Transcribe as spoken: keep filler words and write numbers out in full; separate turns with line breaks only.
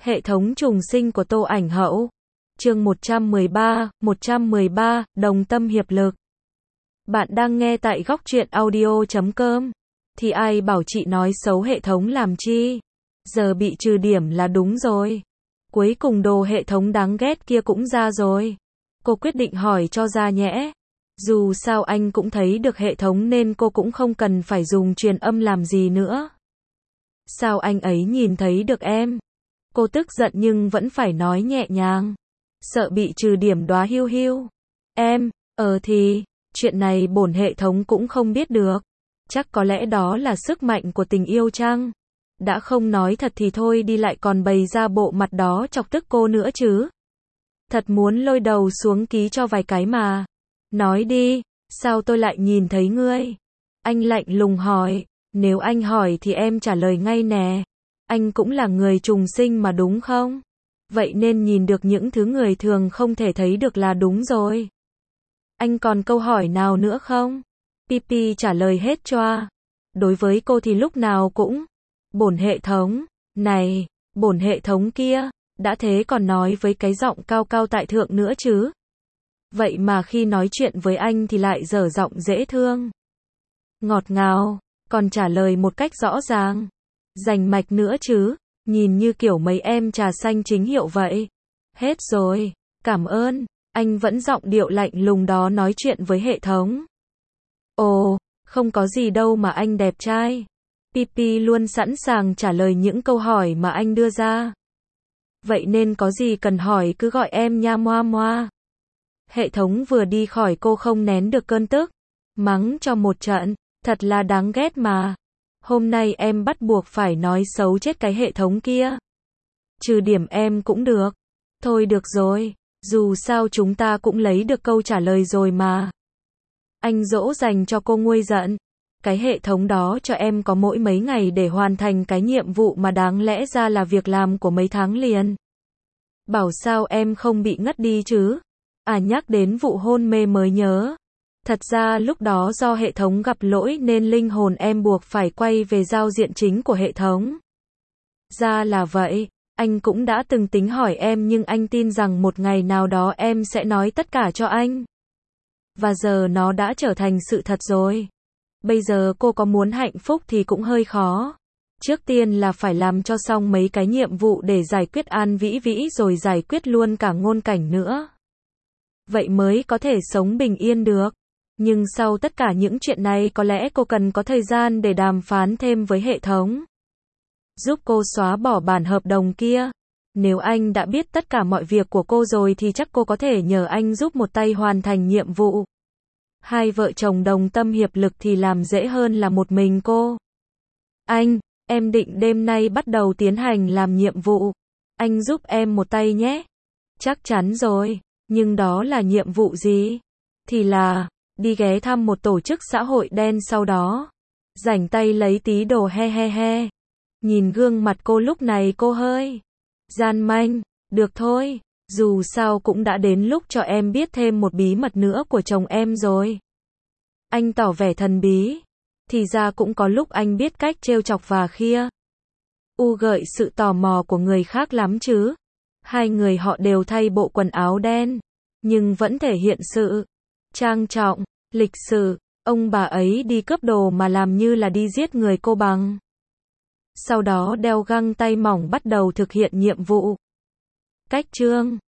Hệ thống trùng sinh của Tô Ảnh Hậu. Chương một trăm mười ba, một trăm mười ba, đồng tâm hiệp lực. Bạn đang nghe tại góc truyện audio chấm com. Thì ai bảo chị nói xấu hệ thống làm chi? Giờ bị trừ điểm là đúng rồi. Cuối cùng đồ hệ thống đáng ghét kia cũng ra rồi. Cô quyết định hỏi cho ra nhẽ. Dù sao anh cũng thấy được hệ thống nên cô cũng không cần phải dùng truyền âm làm gì nữa. Sao anh ấy nhìn thấy được em? Cô tức giận nhưng vẫn phải nói nhẹ nhàng. Sợ bị trừ điểm đóa hiu hiu. Em, ờ thì, chuyện này bổn hệ thống cũng không biết được. Chắc có lẽ đó là sức mạnh của tình yêu chăng? Đã không nói thật thì thôi đi lại còn bày ra bộ mặt đó chọc tức cô nữa chứ. Thật muốn lôi đầu xuống ký cho vài cái mà. Nói đi, sao tôi lại nhìn thấy ngươi? Anh lạnh lùng hỏi, nếu anh hỏi thì em trả lời ngay nè. Anh cũng là người trùng sinh mà đúng không? Vậy nên nhìn được những thứ người thường không thể thấy được là đúng rồi. Anh còn câu hỏi nào nữa không? Pipi trả lời hết choa. Đối với cô thì lúc nào cũng bổn hệ thống, này, bổn hệ thống kia, đã thế còn nói với cái giọng cao cao tại thượng nữa chứ. Vậy mà khi nói chuyện với anh thì lại dở giọng dễ thương. Ngọt ngào, còn trả lời một cách rõ ràng. Rành mạch nữa chứ, nhìn như kiểu mấy em trà xanh chính hiệu vậy. Hết rồi, cảm ơn, anh vẫn giọng điệu lạnh lùng đó nói chuyện với hệ thống. Ồ, không có gì đâu mà anh đẹp trai. Pipi luôn sẵn sàng trả lời những câu hỏi mà anh đưa ra. Vậy nên có gì cần hỏi cứ gọi em nha moa moa. Hệ thống vừa đi khỏi cô không nén được cơn tức. Mắng cho một trận, thật là đáng ghét mà. Hôm nay em bắt buộc phải nói xấu chết cái hệ thống kia. Trừ điểm em cũng được. Thôi được rồi, dù sao chúng ta cũng lấy được câu trả lời rồi mà. Anh dỗ dành cho cô nguôi giận. Cái hệ thống đó cho em có mỗi mấy ngày để hoàn thành cái nhiệm vụ mà đáng lẽ ra là việc làm của mấy tháng liền. Bảo sao em không bị ngất đi chứ? À nhắc đến vụ hôn mê mới nhớ. Thật ra lúc đó do hệ thống gặp lỗi nên linh hồn em buộc phải quay về giao diện chính của hệ thống. Ra là vậy, anh cũng đã từng tính hỏi em nhưng anh tin rằng một ngày nào đó em sẽ nói tất cả cho anh. Và giờ nó đã trở thành sự thật rồi. Bây giờ cô có muốn hạnh phúc thì cũng hơi khó. Trước tiên là phải làm cho xong mấy cái nhiệm vụ để giải quyết An Vĩ Vĩ rồi giải quyết luôn cả ngôn cảnh nữa. Vậy mới có thể sống bình yên được. Nhưng sau tất cả những chuyện này có lẽ cô cần có thời gian để đàm phán thêm với hệ thống. Giúp cô xóa bỏ bản hợp đồng kia. Nếu anh đã biết tất cả mọi việc của cô rồi thì chắc cô có thể nhờ anh giúp một tay hoàn thành nhiệm vụ. Hai vợ chồng đồng tâm hiệp lực thì làm dễ hơn là một mình cô. Anh, em định đêm nay bắt đầu tiến hành làm nhiệm vụ. Anh giúp em một tay nhé. Chắc chắn rồi, nhưng đó là nhiệm vụ gì? Thì là đi ghé thăm một tổ chức xã hội đen sau đó. Rảnh tay lấy tí đồ he he he. Nhìn gương mặt cô lúc này cô hơi gian manh. Được thôi, dù sao cũng đã đến lúc cho em biết thêm một bí mật nữa của chồng em rồi. Anh tỏ vẻ thần bí. Thì ra cũng có lúc anh biết cách trêu chọc và khia. U gợi sự tò mò của người khác lắm chứ. Hai người họ đều thay bộ quần áo đen. Nhưng vẫn thể hiện sự trang trọng, lịch sự. Ông bà ấy đi cướp đồ mà làm như là đi giết người cô bằng. Sau đó đeo găng tay mỏng bắt đầu thực hiện nhiệm vụ. Cách chương